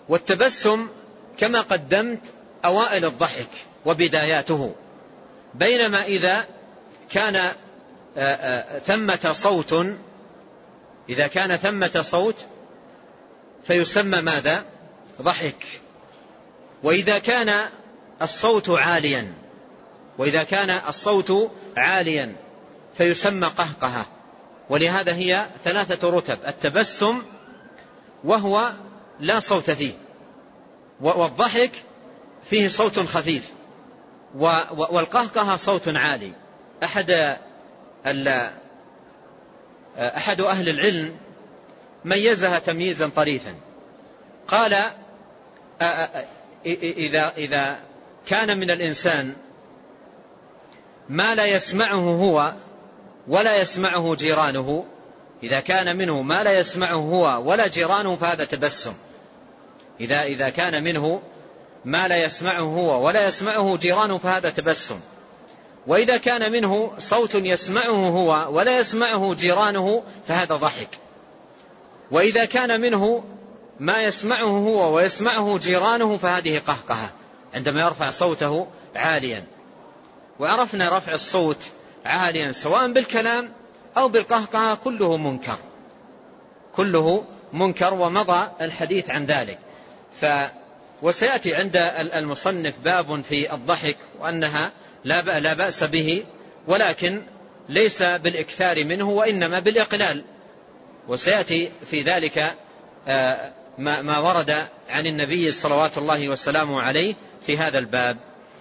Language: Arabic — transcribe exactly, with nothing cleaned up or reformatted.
والتبسم كما قدمت أوائل الضحك وبداياته، بينما إذا كان ثمة صوت إذا كان ثمة صوت فيسمى ماذا؟ ضحك. وإذا كان الصوت عاليا وإذا كان الصوت عاليا فيسمى قهقهة. ولهذا هي ثلاثة رتب: التبسم وهو لا صوت فيه، والضحك فيه صوت خفيف، والقهقهة صوت عالي. أحد أحد أهل العلم ميزها تمييزا طريفا، قال: إذا إذا كان من الإنسان ما لا يسمعه هو ولا يسمعه جيرانه إذا كان منه ما لا يسمعه هو ولا جيرانه فهذا تبسم. إذا إذا كان منه ما لا يسمعه هو ولا يسمعه جيرانه فهذا تبسم. وإذا كان منه صوت يسمعه هو ولا يسمعه جيرانه فهذا ضحك. وإذا كان منه ما يسمعه هو ويسمعه جيرانه فهذه قهقهة، عندما يرفع صوته عاليا. وعرفنا رفع الصوت عاليا سواء بالكلام أو بالقهقهة كله منكر، كله منكر، ومضى الحديث عن ذلك. ف وسيأتي عند المصنف باب في الضحك وأنها لا بأس به، ولكن ليس بالإكثار منه وإنما بالإقلال. وسيأتي في ذلك ما ورد عن النبي صلوات الله وسلامه عليه في هذا الباب.